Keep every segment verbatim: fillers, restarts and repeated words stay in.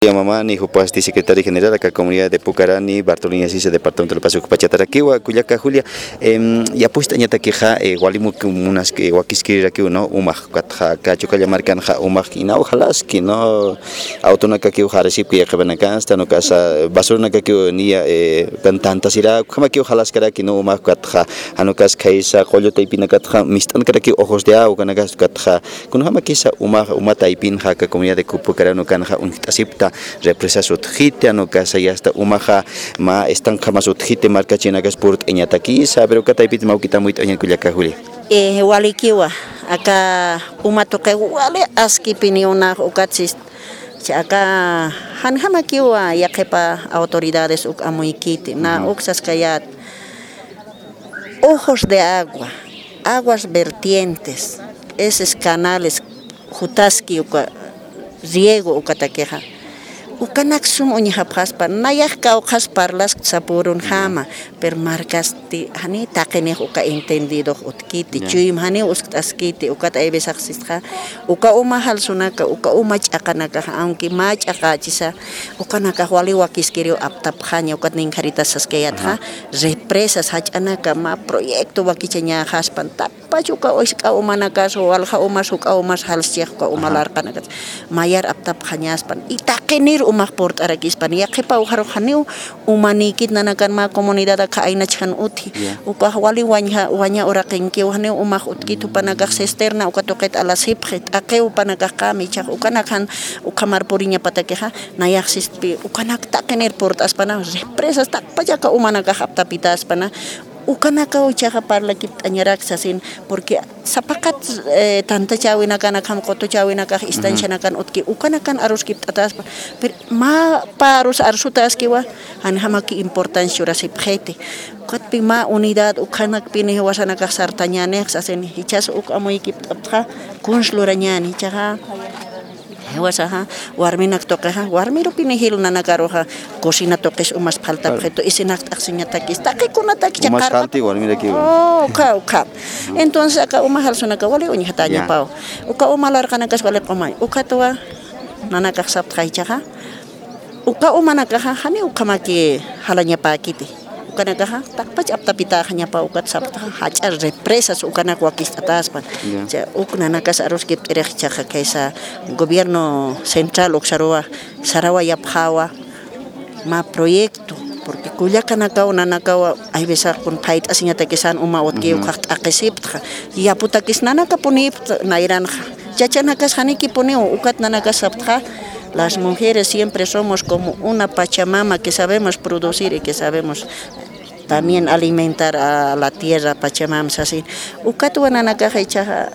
Mi mamá ni jupas di secretaria general acá comunidad de Pucarani, Bartolina Sisa, departamento del Paso Pachataraquiwa, Cuyaca Julia, ya pues taña taquija, igualimu que unas que guaquisquira que uno, umaj, catja, cacho que llamar canja, umaj, y no, ojalá que no, autona que uja recib que ya que van acá, hasta no casa, basura que que ni tantas irá, como que ojalá que que no umaj, catja, anucas kaisa, collo taipina catja, mistan que ojos de agua, canagas catja, con hama kisa umaj, umata taipin, jaca comunidad de Pucarano canja, un tasipta. Represa sutjite ano casa ya hasta umaja ma están jamás sutjite marca china gas purt eñataki pero kata ipit mau kita muit oñan kuliaka Juli eh walikiwa aka umatoke wale aski piniona ukatsis aka han hamakiwa yakepa autoridades uk amuikiti na uksas kayat ojos de agua aguas vertientes esos canales jutaski uka riego ukatakeja ukanak sum uñi hapaspa nayak ka ukas parlas sapurun hama per marcas ti hani takene uka entendido utkiti chuyim hani uskaskiti ukat ay besaksistka uka umahal sunaka uka umach akanaka aunque mach akachisa uka nakahwali wakiskirio aptap hanya ukat ning haritas saskayat ha represas hachanaka ma proyecto wakichanya haspan tappa uka oiska umanaka so walha umas uka umas halsiak ka umalar kanaka mayar aptap hanyaspan itakenir umak port aragis pania kepa uharo haniu umanikit na nakan ma komunidad ka ay nachan uti uka wali wanya wanya ora kenke haniu umak utkitu panagak sesterna ukatoket alasipret akeu panagak kami chak ukanakan ukamar purinya patakeha nayak sispi ukanak takener port aspana represas tak pajaka umanaka haptapita aspana ukanaka uchaha parla kit anyarak sasin porque sapakat eh, tanta chawina kana kam koto chawina ka istansya nakan utki ukanakan arus kit atas per ma parus arsutas kiwa han hamaki importansya ra sipjete kat pima unidad ukanak pini wasana ka sartanyane sasin hichas uk amoy kit apha kunsluranyani chaha hewasaha warminak tokeha warmiro pinihil na nagaroha cocina tokes umas falta preto isinak aksinya takis taki kuna taki umas falti warmira ki oh ka ka entonces aka umahal sunaka wali unya hatanya pau uka umalar kana kas wale pamai uka toa nanaka sap kaichaha uka umanaka hani ukamaki halanya pakiti ukana kaha takpach aptapita hanya pa ukat sapta hajar represas ukana wakis atas pan ja ukna nakas arus kip erek chaka kaisa gobierno central uksarua sarawa yaphawa ma proyecto porque kuyakana ka unanaka ay besa kun pait asinya takisan uma otki ukat akisipta ya putakis nanaka punip nairan chachana kas haniki puneo ukat nanaka sapta. Las mujeres siempre somos como una pachamama que sabemos producir y que sabemos también alimentar a la tierra pachamama así. Ukatu nanaka hecha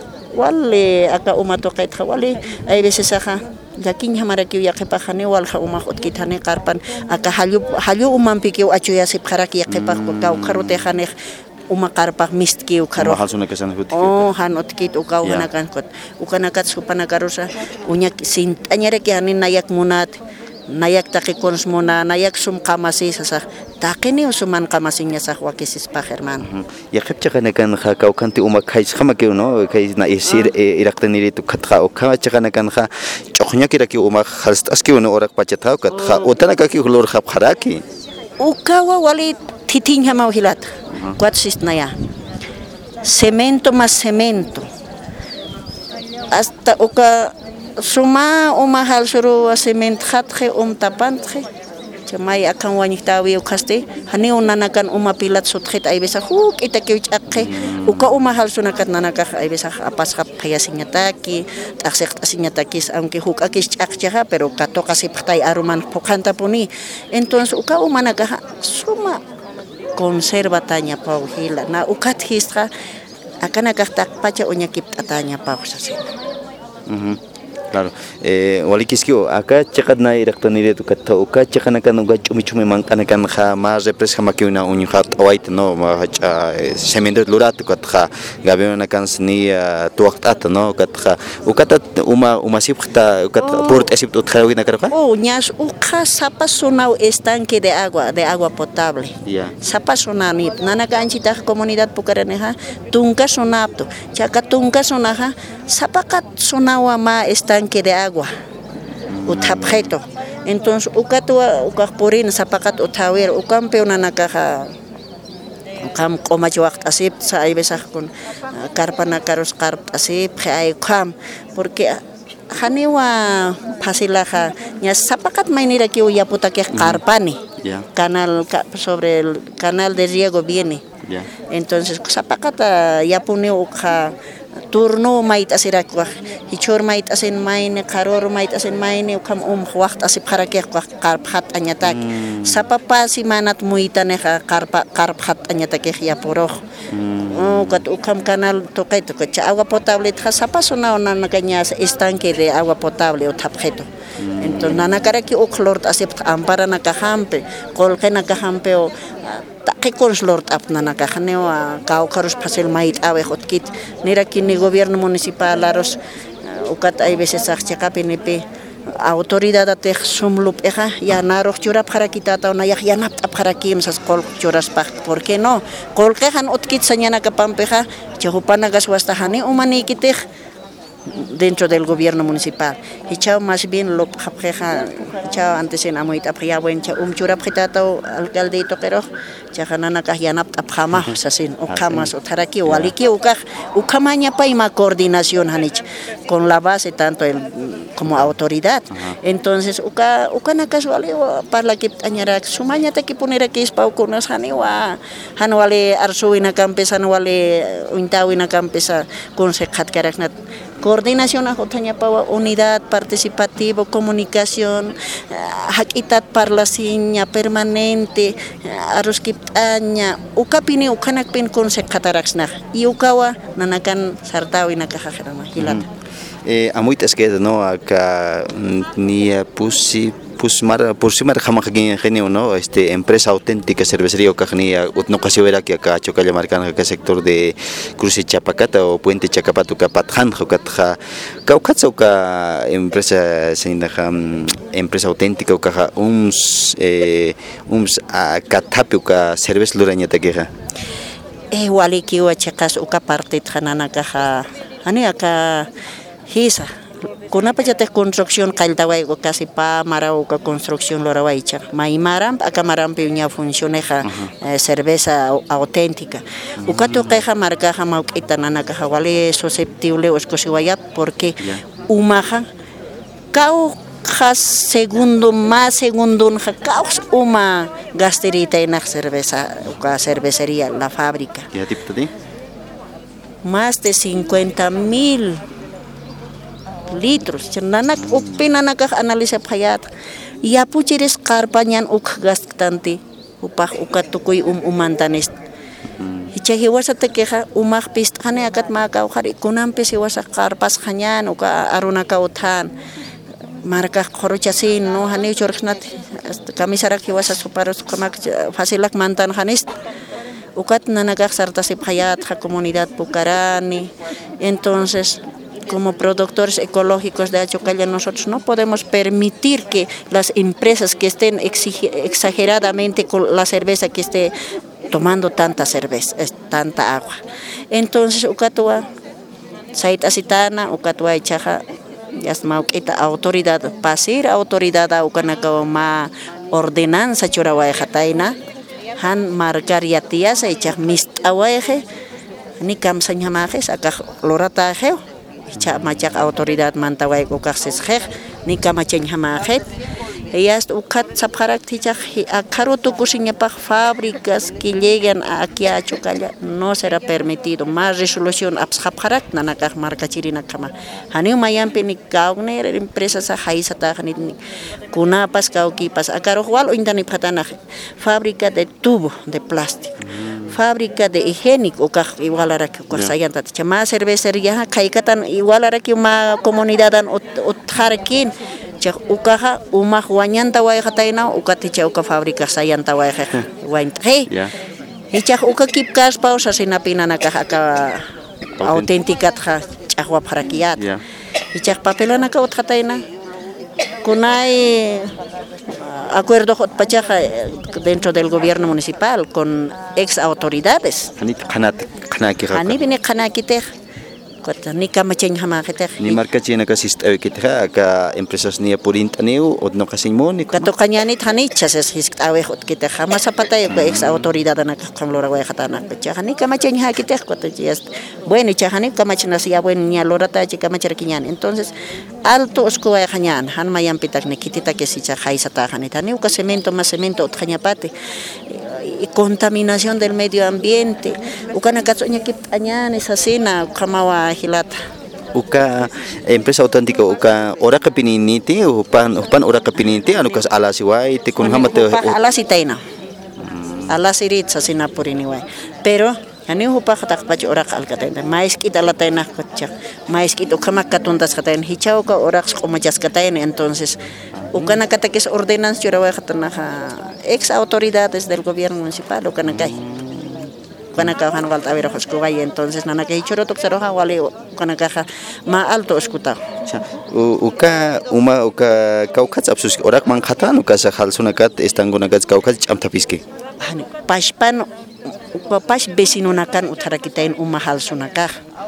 wale aka umatoket wale ay veces aja yakin hamara kiu yakepahane wal ha umahot kitane karpan aka halyu halyu umampikiu achuya sipharaki yakepah ka ukarote khane umakarpak mistki ukaro halsuna kesan hut oh hanot kit uka unakan kot ukanakat supanagarusa unyak sintanyare ki hanin nayak munat nayak taki konsmona nayak sum kamasi sasa takeni usuman kamasinya sa wakisis pa herman ya khepcha kana kan kha kau kanti uma khais khama ke no kai na isir iraktaniri tu khatha ukha chakana kan kha chokhnya kira ki uma khalstas ki no orak pachatha khatha otana ka ki hulor khap kharaki ukawa wali titinya mau hilat kuat sistnaya cemento más cemento hasta uka suma umahal suru cement khathe um tapanthe chamay akan wanitawi ukaste hani unanakan umapilat sutkhit ay besa huk itakyu chakhe uka umahal sunakat nanaka ay besa apas khap khayasinya taki taksek asinya takis aunque huk akis chakcha pero kato kasi patay aruman pokanta puni entonces uka umanaka suma conserva tanya pau hila na ukat histra akan agak pacha unyakip atanya pau sasina mhm claro eh walikiskio acá chakadna iraktanire tu katta uka chakana kan uga chumi chumi mankana kan kha ma repres kha makiuna uny khat await no ma hacha semendo lurat kat kha gabena kan sni tu waqtat no kat kha ukata uma uma sipta kat port esip tu khawina karqa oh nyas uka sapa sunau estanque de agua de agua potable ya sapa sunani nana kanchita comunidad pukareneha tungka sunapto chaka tungka sunaha sapakat sunawa ma estanque de agua utapjeto. Entonces ukatua ukakpurin sapakat utawir ukampeo nanakaja ukam komachwakt asip sa ay besah kun karpa nakaros karp asip ay ukam porque haniwa fasilaja nya sapakat mainira que uyaputa que karpani Yeah. canal sobre el canal de riego viene. Yeah. Entonces sapakata ya pone uka turno mait asirak wa hichor mait asin maine karor mait asin maine ukam um waqt asip harake wa karpat anyatak Mm. sapapa si manat muitane karpa karpat anyatak ya poroh oh kat ukam canal tokai to cha agua potable tha sapasona ona nakanya estanque de agua potable o tapjeto. Entonces nana karaki o clort asip ampara nakahampe kolke nakahampe o que con slort ap nana kahaneo a kau karus pasel mait awe hotkit nira kini gobierno municipal aros ukat ay veces achaka pnp autoridad ate sumlup eja ya naro chura para kitata ona ya yanap ap para kim sas kol churas pa por qué no kol kehan otkit sañana kapampeja chehupana gaswasta hani umani kitej dentro del gobierno municipal. Y chao más bien lo japjeja chao antes en amoit apria buen chao um chura pritata alcalde toquero chajanana kahyanap apjama sasin o kamas o taraki o aliki o kaj o kamaña paima coordinación hanich con la base tanto el como autoridad. Entonces uka uka nakasuali para la que añara sumaña te que poner aquí es pau con haniwa hanwale arsuina campesa hanwale uintawina campesa con sekat karaknat coordinación a Jotaña Paua, unidad participativa, comunicación, hakitat parlasiña permanente, aruskiptaña, ukapini ukanakpin con secataraxna, y ukawa nanakan sartawi nakajajerama, hilata. Eh, amuitas que no acá ni pusi pues mar por si mar jamás aquí genio no este empresa auténtica cervecería o cajnia no casi verá que acá chocalla marcana que sector de cruce Chapacata o puente Chacapato Capatjan o catja caucatza ka empresa sindaja empresa auténtica o caja uns eh uns a catapio ka cerveza luraña taqueja eh wali ki wa chacas o ka parte tjanana caja ani acá hisa kuna pa jate construcción kailtawai ko kasi pa marau ka construcción lorawai cha mai maram aka maram piunya funcioneja eh, cerveza auténtica ukato keja marca ja mau itanana ka wale susceptible os kosiwaya porque umaja kau has segundo más segundo ja caus uma gasterita en la cerveza ka cervecería la fábrica ya tipo de más de cincuenta mil litros nanak upina nakah analisa phayat ya puchiris karpanyan uk gastanti upah ukatukuy um umantanis hicha hiwasa tekeja umah pist hane akat maka khari kunam pis hiwasa karpas khanyan uka aruna kautan marka khorochasin no hane chorknat kamisarak hiwasa suparos kamak fasilak mantan khanis ukat nanakah sartasip phayat ha comunidad Pucarani. Entonces como productores ecológicos de Achocalla, nosotros no podemos permitir que las empresas que estén exageradamente con la cerveza, que esté tomando tanta cerveza, tanta agua. Entonces, ukatua, sait asitana, ukatua ichaja, yasma ita autoridad, pasir autoridad a ukanakawa ma ordenanza churawa jataina, han marcar yatias, ichaj mistawaje, ni kamsanyamajes, acá lorata geo. Cha machak autoridad mantawai ko kakses khek ni kamacheng hamajet ellas ukat sapharak tichak akarutu kusinya pak fábricas que llegan aquí a Chocalla no será permitido más resolución absapharak nanakak marca chirina kama hani mayampe ni kaugner empresas a haisa tajni kunapas kaukipas akaro wal indani patana fábrica de tubo de plástico fábrica de higiénico ka igual ara que sayan tat chama cervecería kaikatan igual ara que uma comunidad an utharkin cha ukaha uma huanyanta way khataina ukaticha uka fábrica sayanta way wain he icha uka kipkas pausa sinapina naka ka auténtica cha chahwa pharakiat icha papelana ka uthataina kunai acuerdo pachaja dentro del gobierno municipal con ex autoridades. Hani bine kanakite Kota ni kamachen hama kita. Ni marca china ka sistay kita ka empresas niya purint aniu od no kasimon. Kato kanyani thani chases histawe hot kita hama sapatay ka ex autoridad na kamlora wa khatana. Chahani kamachen ha kita kota just bueno chahani kamachna siya bueno niya lorata chi kamachar kinyan. Entonces alto osko wa kanyan han mayam pitak ne kitita que si chahai sata hani tani uka cemento más cemento ot kanyapate. Y contaminación del medio ambiente. Ukana katsonya kit anyan esa sina kamawa hilata. Uka empresa auténtica uka ora kapiniti upan upan ora kapiniti anu kas ala siwai te kun hamate ala sitaina. Ala sirit sa sinapurini wai. Pero ani hupa khatak pach ora kalkataina. Mais kit ala taina kotcha. Mais kit ukama katuntas kataina hichau ka ora komajas kataina entonces ukana katakis ordenanza churawa khatana ex autoridades del gobierno municipal ukana kai. Ukana ka han walta vera khoskugai entonces nana kai choro toksaro wale ukana ka ma alto escuta. Uka uma uka kaukats absus orak man khatan uka sa khalsuna kat estanguna kat kaukats amtapiski. Hani paspan uka pas besinunakan utara kitain uma halsunaka.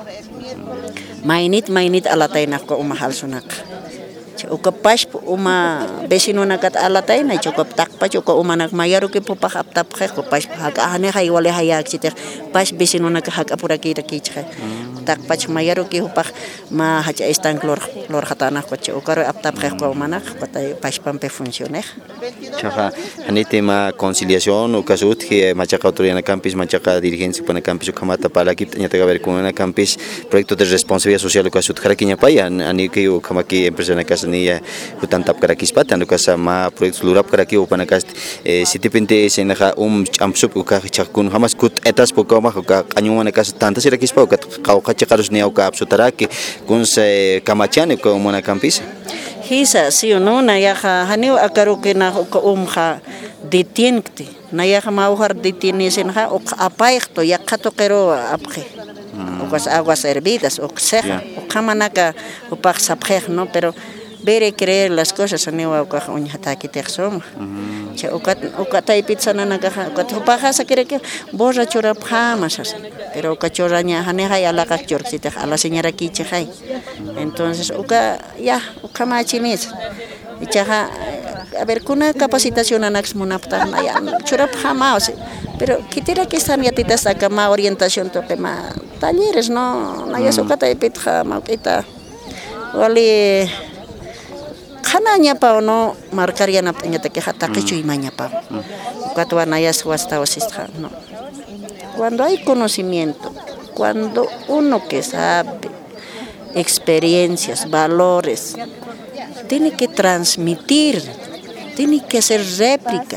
Mainit mainit alatain ko uma halsunaka. Uka pas uma besino nakat alatay na chokop takpa choko uma nagmayaro ke po pak aptap khe ko pas hag ahane hay wale hayak chiter pas besino nak hag apura kita kichhe takpa mayaro ke pak ma haja istan klor klor khatana ko chokaro aptap khe ko manak ko tay pas pampe funcioner chaha hani tema conciliación o kasut que machaca autoridad na campus machaca dirigencia pana campus kamata para que tenía que ver con una campus proyecto de responsabilidad social o kasut kharakinya payan ani ke o kamaki empresa na casa ni hutan tap karakis patan do kasa ma proyectos lurap karaki o pana kas sitipente senaha um amsup uka chakun hamas kut etas poka ma ka anyuma na kas tanta sirakis pa ka ka chakarus ne o ka absutaraki kun se kamachane ko mona campus hisa si no na ya haniu akaru ke na ko umha detiente na ya ma uhar detiene senha o apaikto ya kato kero apre o kas aguas hervidas o seja o kamanaka o pak sapre no pero bere creer las cosas aniwa ka unya hataki tersom che ukat ukatay pizza na naga ukat hupaha sa kire ke borra chora phama sas pero ukachoranya hane hay ala ka chor sita ala señora kiche hay entonces uka ya ukama chimis ichaha a ver kuna capacitación anax munapta ya chora phama pero kitira que están yatitas akama orientación tope ma talleres no na ya ukatay pitha ma kita wali Hananya pa no marcaría na peñata que hata que chuimaña pa. Cuando anayas hasta osistra, no. Cuando hay conocimiento, cuando uno que sabe experiencias, valores, tiene que transmitir, tiene que hacer réplica.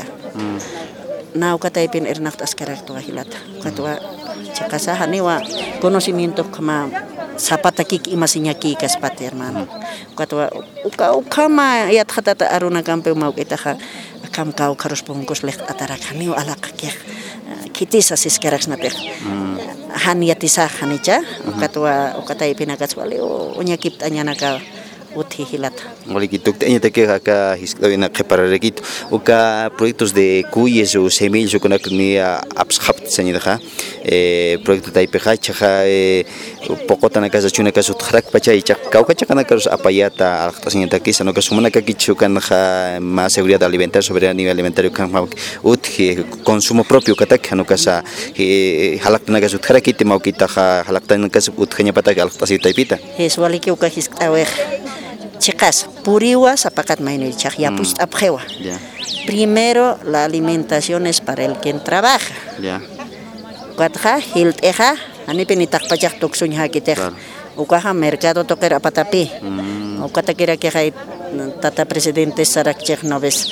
Na ukatay pin ernacht askaracto hilata. Cuando chakasa haniwa conocimiento kama zapata kik imasinya kikas pati hermano. Katwa uka ukama yat khatata aruna kampe mau kita ha kam kau karus pungkus lek atarakani ala kakek kitisa siskeraks nate han yatisa hanicha katwa ukatai pinakas wali unya kiptanya naka uthi hilata wali kituk tanya take ka hiskawina preparar kit uka proyectos de cuyes o semillas o konak ni abshapt señida eh proyecto tai pehacha poco tan casa chuna casa trak pachay chak kauka chakana karus apayata señida kisa no kasumana ka kichukan más seguridad alimentaria soberanía alimentaria kan uthi consumo propio katak no casa halakna casa trakite mau kita halaktan casa uthnya patak alqtasi taipita es wali ki uka hiskawe chicas, puriwa sapakat mainir chak ya pues abjewa. Primero la alimentación es para el quien trabaja. Ya. Cuatja hilt eja, ani penitak pajak toksunya kiteh. Ukaha mercado toker apatapi. Ukata kira que hay tata presidente sarak chek noves.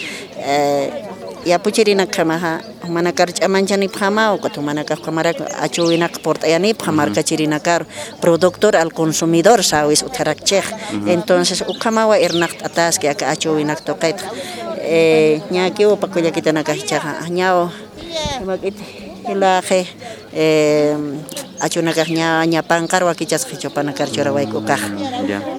Ya puchirina kamaha manakar amanchani phama o katu manakar kamara achuina portayani phamar kachirina kar productor al consumidor sabes utarak chek entonces ukamawa ernacht atas que aka achuina toqet eh nyaki o pakuya kita nakahicha nyao magit hilaje eh achuna kanya nya pankar wakichas khicho panakar chora wai ko kah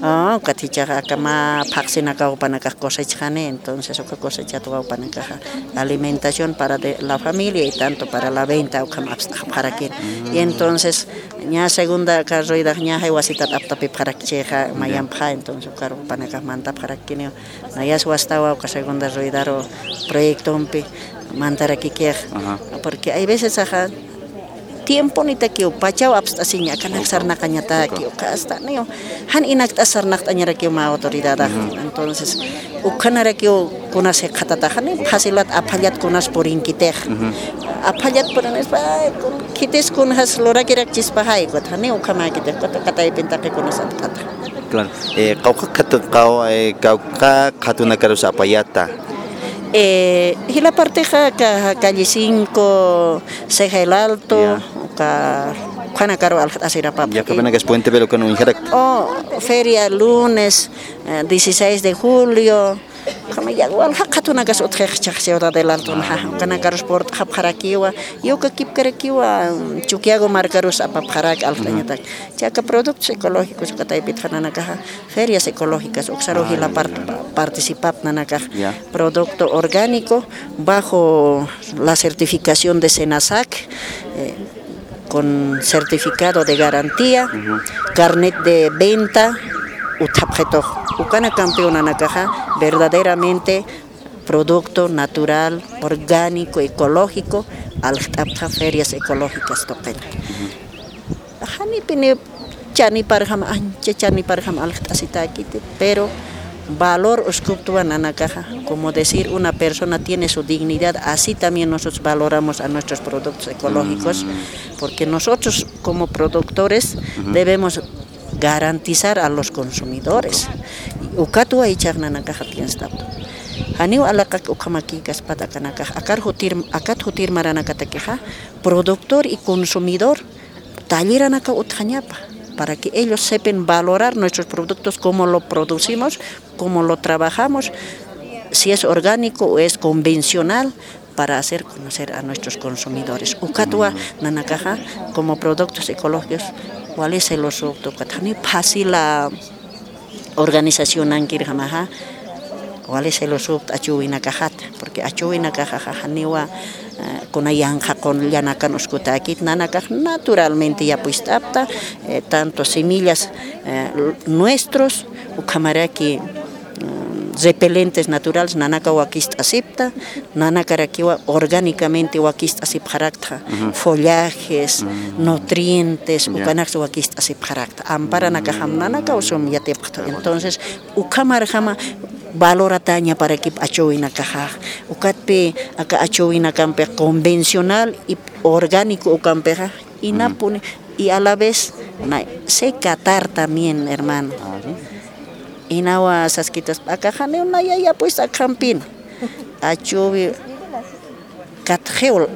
Ah, katichaga kama paxina kaupanaka cosechane, entonces oka cosecha tu kaupanaka alimentación para de la familia y tanto para la venta o kama para que. Y entonces ña segunda carroida ña hay wasitat aptapi para cheja mayampa, entonces caro panaka manta para que no nayas wastawa o segunda roidaro proyecto umpi mantara que porque hay veces ajá tiempo ni te kio pachau abstasinya kan sarna kanyata kio kasta neo han inak asarna tanyara kio ma autoridad entonces ukanara kio kunas se khatata han fasilat aphalyat kunas porin kiter aphalyat poranes ba kites kunas lora kirak chispa hai ko thane ukama kite kata kata pinta ke kunas kata claro eh kauka khat kau eh kauka khatuna karus apayata. Eh, y la parte ja calle cinco, Ceja el Alto, yeah. Ka Juana Caro al hacer a papá. Ya que ven que es puente pero con un injerect. Oh, feria lunes, eh, dieciséis de julio. Como ya igual hakatuna gas otra chachera del Alto, Juana Caro Sport Haparakiwa, yo que kip Karakiwa, Chuquiago Marcarus a Paparak Altañata. Ya que productos ecológicos que te pitan caja, ferias ecológicas, Oxaroji la part participar nanaca producto orgánico bajo la certificación de Senasac eh, con certificado de garantía, uh-huh. Carnet de venta, utapjeto, ukana campeona nakaja, verdaderamente producto natural, orgánico, ecológico, al tapta ferias ecológicas topen. Hani pini chani parham anche chani parham al asita kite, pero valor oscuptuan anakaja, como decir una persona tiene su dignidad, así también nosotros valoramos a nuestros productos ecológicos, porque nosotros como productores debemos garantizar a los consumidores. Ukatu aichagna nakaja piensa. Haniu alakak ukamaki kaspata kanakaja, akar hutir akat hutir maranakatakeja, productor y consumidor talleranaka utjañapa, para que ellos sepan valorar nuestros productos, cómo lo producimos, cómo lo trabajamos, si es orgánico o es convencional, para hacer conocer a nuestros consumidores. Ukatua nanakaja como productos ecológicos, ¿cuál es el uso? Fácil la organización ankirjamaja, ¿cuál es el uso? Achuinakajat, porque achuinakajaja niwa con ayanja con llanakan oskutakit nanakaj naturalmente ya pues apta eh, tanto semillas eh, nuestros ukamaraki repelentes naturales nanaka wakist acepta nanakarakiwa orgánicamente wakist asipjarakta uh-huh. follajes uh-huh. nutrientes yeah. ukanak wakist asipjarakta ampara nakaham nanaka usum yatepta entonces ukamarjama valorataña para que achoina caja ukatpe aka achoina campe convencional y orgánico o campeja y uh-huh. napune y a la vez na, se catar también hermano uh-huh. y nawa sasquitas acá jane una ya ya pues a campin achovi catgeol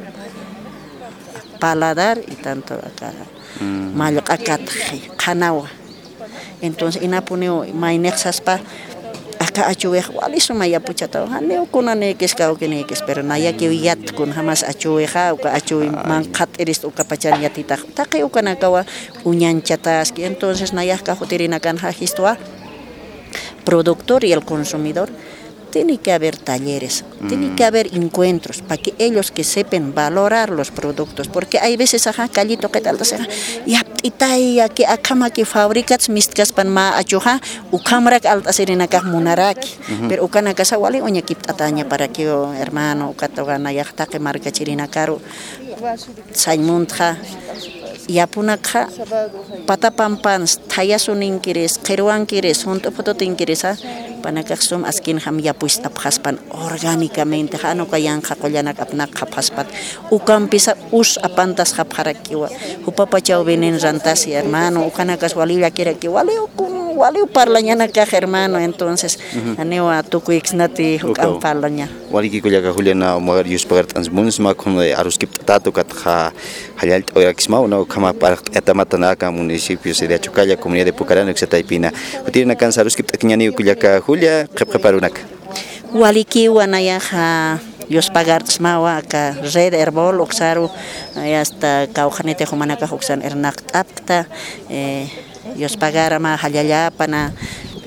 paladar y tanto acá uh-huh. mal acatge canawa entonces inapune mainexas pa acá achuwe waliso maya puchata haneo kunane keskao kenekes pero naya kiwiyat kun hamas achuwe ha uka achuwe mankat eris uka pachan yatita take ukana kawa unyanchatas que entonces naya ka hotirina kan hajistua productor y el consumidor tiene que haber talleres, mm. tiene que haber encuentros para que ellos que sepan valorar los productos, porque hay veces ajá callito que tal ya itaya que akama que fabricas miskas pan ma achuja ukamrak alta serena kah munaraki pero ukana casa wali onya kip atanya para que oh, hermano ukatogana ya ta que marca chirina caro saimundja ya punakha patapampans thayasunin kires qirwan kires junto fototin kiresa panakaxum askin ham ya pues apaspan orgánicamente hano kayan khakollana kapna khapaspat ukampisa us apantas khaparakiwa upapachau venen rantas hermano ukanakas walila kira que wali wali parlañana ka hermano entonces anewa tukuixnati ukam parlaña wali ki kullaka Juliana mogar yus pagart ansmuns ma con aruskip tato katja hayal orakisma no kama para etamatana municipio de Achocalla comunidad de Pucarano Xataipina utirna kan saruskip takñani kullaka Julia preparunak waliki wanaya yos pagar smawa ka red herbol oxaru hasta kaujanete humanaka oxan ernak apta eh yos pagar ma halyaya pana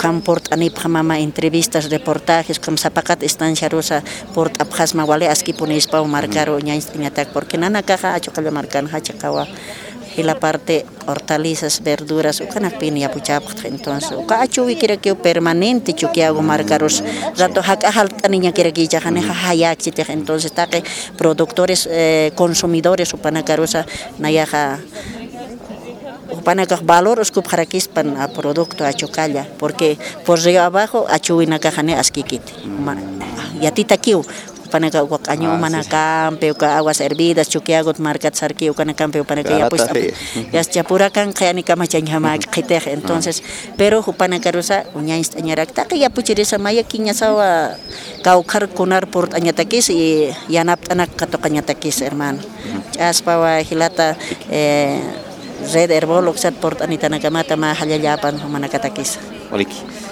Ukan port anip mama entrevistas, reportajes, como zapacat estancia rosa, port abhasma wale aski ponis pa marcaro ñains ñatak, porque nana caja achokala marcan hachakawa. Y la parte hortalizas, verduras, ukan apini apuchapat entonces, uka achuwi kira que permanente chuki hago marcaros, rato hak ahalt niña kira que ya jane hayak sitej, entonces taque productores, eh, consumidores upana carosa nayaja upanakaj valor uskup jarakispan a producto a chocalla, porque por río abajo achuwina kajane askikiti. Yatita kiu upanaka wakaño manacampe uka aguas hervidas chukiagot marcat sarki ukanacampe upanaka ya pues ya chapurakan kayani kama chanyama qitej, entonces pero upanaka rusa uñais añarak ta ya puchirisa maya kiña sawa kaukar kunar por añatakis y yanap anak katokañatakis hermano. Aspawa hilata eh red herbol oxat port anita nagamata ma halyayapan manakatakis. Oliki.